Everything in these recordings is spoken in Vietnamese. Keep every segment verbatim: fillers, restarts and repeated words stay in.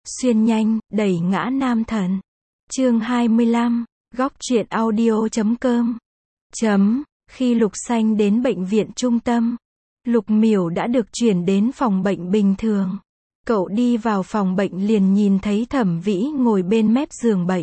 Xuyên nhanh, đẩy ngã nam thần. Chương hai mươi lăm, góc truyện audio chấm com. Chấm, khi Lục Xanh đến bệnh viện trung tâm, Lục Miểu đã được chuyển đến phòng bệnh bình thường. Cậu đi vào phòng bệnh liền nhìn thấy Thẩm Vĩ ngồi bên mép giường bệnh.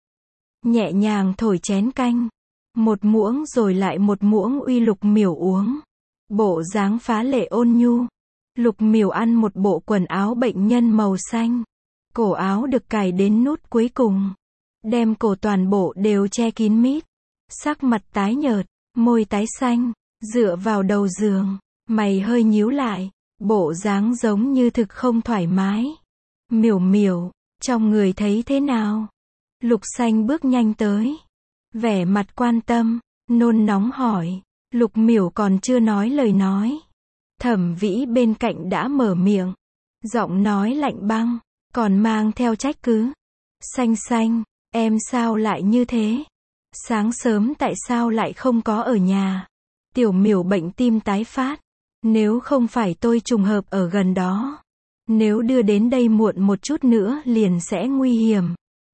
Nhẹ nhàng thổi chén canh. Một muỗng rồi lại một muỗng uy Lục Miểu uống. Bộ dáng phá lệ ôn nhu. Lục Miểu ăn một bộ quần áo bệnh nhân màu xanh. Cổ áo được cài đến nút cuối cùng. Đem cổ toàn bộ đều che kín mít. Sắc mặt tái nhợt, môi tái xanh, dựa vào đầu giường, mày hơi nhíu lại, bộ dáng giống như thực không thoải mái. Miểu Miểu, trong người thấy thế nào? Lục Xanh bước nhanh tới, vẻ mặt quan tâm, nôn nóng hỏi. Lục Miểu còn chưa nói lời nói, Thẩm Vĩ bên cạnh đã mở miệng, giọng nói lạnh băng, còn mang theo trách cứ. Xanh Xanh, em sao lại như thế? Sáng sớm tại sao lại không có ở nhà? Tiểu Miểu bệnh tim tái phát. Nếu không phải tôi trùng hợp ở gần đó, nếu đưa đến đây muộn một chút nữa liền sẽ nguy hiểm.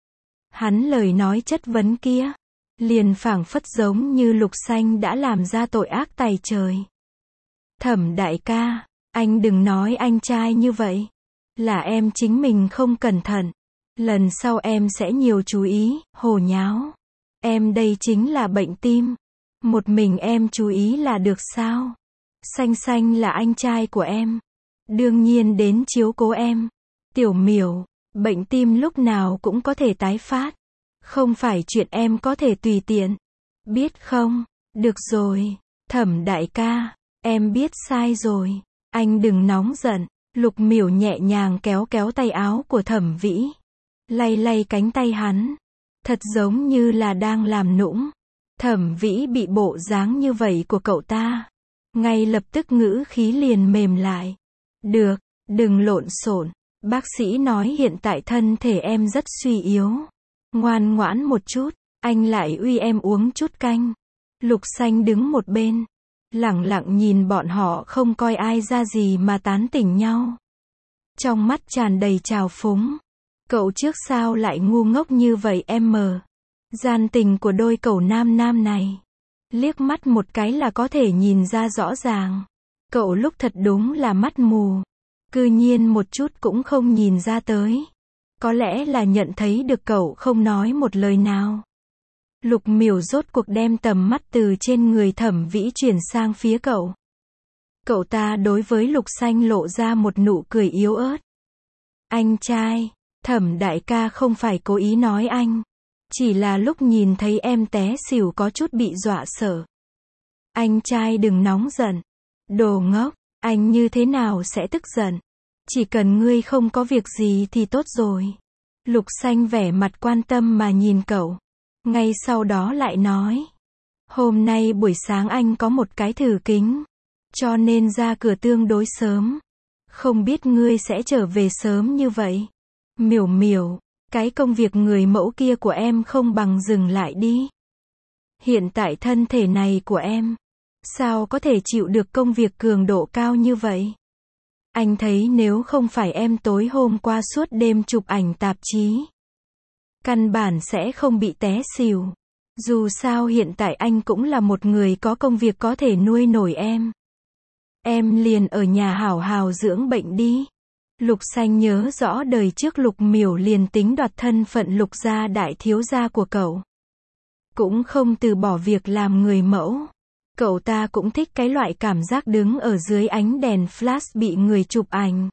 Hắn lời nói chất vấn kia, liền phảng phất giống như Lục Xanh đã làm ra tội ác tày trời. Thẩm đại ca, anh đừng nói anh trai như vậy. Là em chính mình không cẩn thận. Lần sau em sẽ nhiều chú ý, hồ nháo. Em đây chính là bệnh tim. Một mình em chú ý là được sao? Xanh Xanh là anh trai của em. Đương nhiên đến chiếu cố em. Tiểu Miểu, bệnh tim lúc nào cũng có thể tái phát. Không phải chuyện em có thể tùy tiện. Biết không? Được rồi. Thẩm đại ca, em biết sai rồi. Anh đừng nóng giận. Lục Miểu nhẹ nhàng kéo kéo tay áo của Thẩm Vĩ. Lay lay cánh tay hắn. Thật giống như là đang làm nũng. Thẩm Vĩ bị bộ dáng như vậy của cậu ta, ngay lập tức ngữ khí liền mềm lại. Được, đừng lộn xộn. Bác sĩ nói hiện tại thân thể em rất suy yếu. Ngoan ngoãn một chút, anh lại uy em uống chút canh. Lục Xanh đứng một bên, lẳng lặng nhìn bọn họ không coi ai ra gì mà tán tỉnh nhau. Trong mắt tràn đầy trào phúng. Cậu trước sao lại ngu ngốc như vậy em mờ? Gian tình của đôi cậu nam nam này, liếc mắt một cái là có thể nhìn ra rõ ràng. Cậu lúc thật đúng là mắt mù. Cư nhiên một chút cũng không nhìn ra tới. Có lẽ là nhận thấy được cậu không nói một lời nào. Lục Miểu rốt cuộc đem tầm mắt từ trên người Thẩm Vĩ chuyển sang phía cậu. Cậu ta đối với Lục Xanh lộ ra một nụ cười yếu ớt. Anh trai, Thẩm đại ca không phải cố ý nói anh. Chỉ là lúc nhìn thấy em té xỉu có chút bị dọa sợ. Anh trai đừng nóng giận. Đồ ngốc, anh như thế nào sẽ tức giận? Chỉ cần ngươi không có việc gì thì tốt rồi. Lục Xanh vẻ mặt quan tâm mà nhìn cậu. Ngay sau đó lại nói. Hôm nay buổi sáng anh có một cái thử kính. Cho nên ra cửa tương đối sớm. Không biết ngươi sẽ trở về sớm như vậy. Miểu Miểu, cái công việc người mẫu kia của em không bằng dừng lại đi. Hiện tại thân thể này của em, sao có thể chịu được công việc cường độ cao như vậy? Anh thấy nếu không phải em tối hôm qua suốt đêm chụp ảnh tạp chí, căn bản sẽ không bị té xỉu. Dù sao hiện tại anh cũng là một người có công việc có thể nuôi nổi em. Em liền ở nhà hảo hảo dưỡng bệnh đi. Lục Xanh nhớ rõ đời trước Lục Miểu liền tính đoạt thân phận Lục gia đại thiếu gia của cậu. Cũng không từ bỏ việc làm người mẫu. Cậu ta cũng thích cái loại cảm giác đứng ở dưới ánh đèn flash bị người chụp ảnh.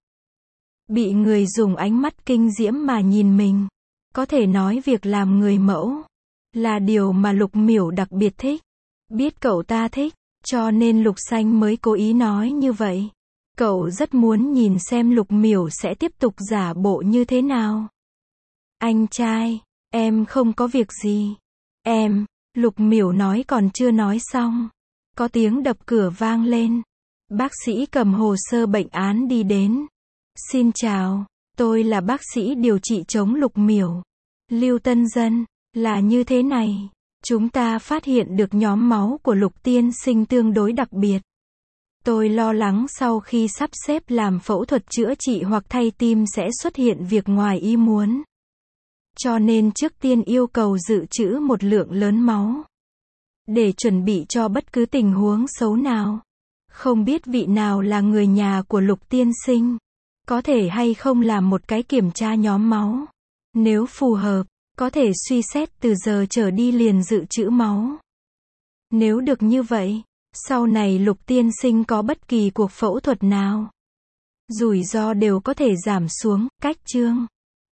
Bị người dùng ánh mắt kinh diễm mà nhìn mình. Có thể nói việc làm người mẫu là điều mà Lục Miểu đặc biệt thích. Biết cậu ta thích, cho nên Lục Xanh mới cố ý nói như vậy. Cậu rất muốn nhìn xem Lục Miểu sẽ tiếp tục giả bộ như thế nào. Anh trai, em không có việc gì. Em, Lục Miểu nói còn chưa nói xong. Có tiếng đập cửa vang lên. Bác sĩ cầm hồ sơ bệnh án đi đến. Xin chào, tôi là bác sĩ điều trị chống Lục Miểu. Lưu Tân Dân, là như thế này. Chúng ta phát hiện được nhóm máu của Lục tiên sinh tương đối đặc biệt. Tôi lo lắng sau khi sắp xếp làm phẫu thuật chữa trị hoặc thay tim sẽ xuất hiện việc ngoài ý muốn. Cho nên trước tiên yêu cầu dự trữ một lượng lớn máu. Để chuẩn bị cho bất cứ tình huống xấu nào. Không biết vị nào là người nhà của Lục tiên sinh. Có thể hay không làm một cái kiểm tra nhóm máu. Nếu phù hợp, có thể suy xét từ giờ trở đi liền dự trữ máu. Nếu được như vậy, sau này Lục tiên sinh có bất kỳ cuộc phẫu thuật nào, rủi ro đều có thể giảm xuống. Cách chương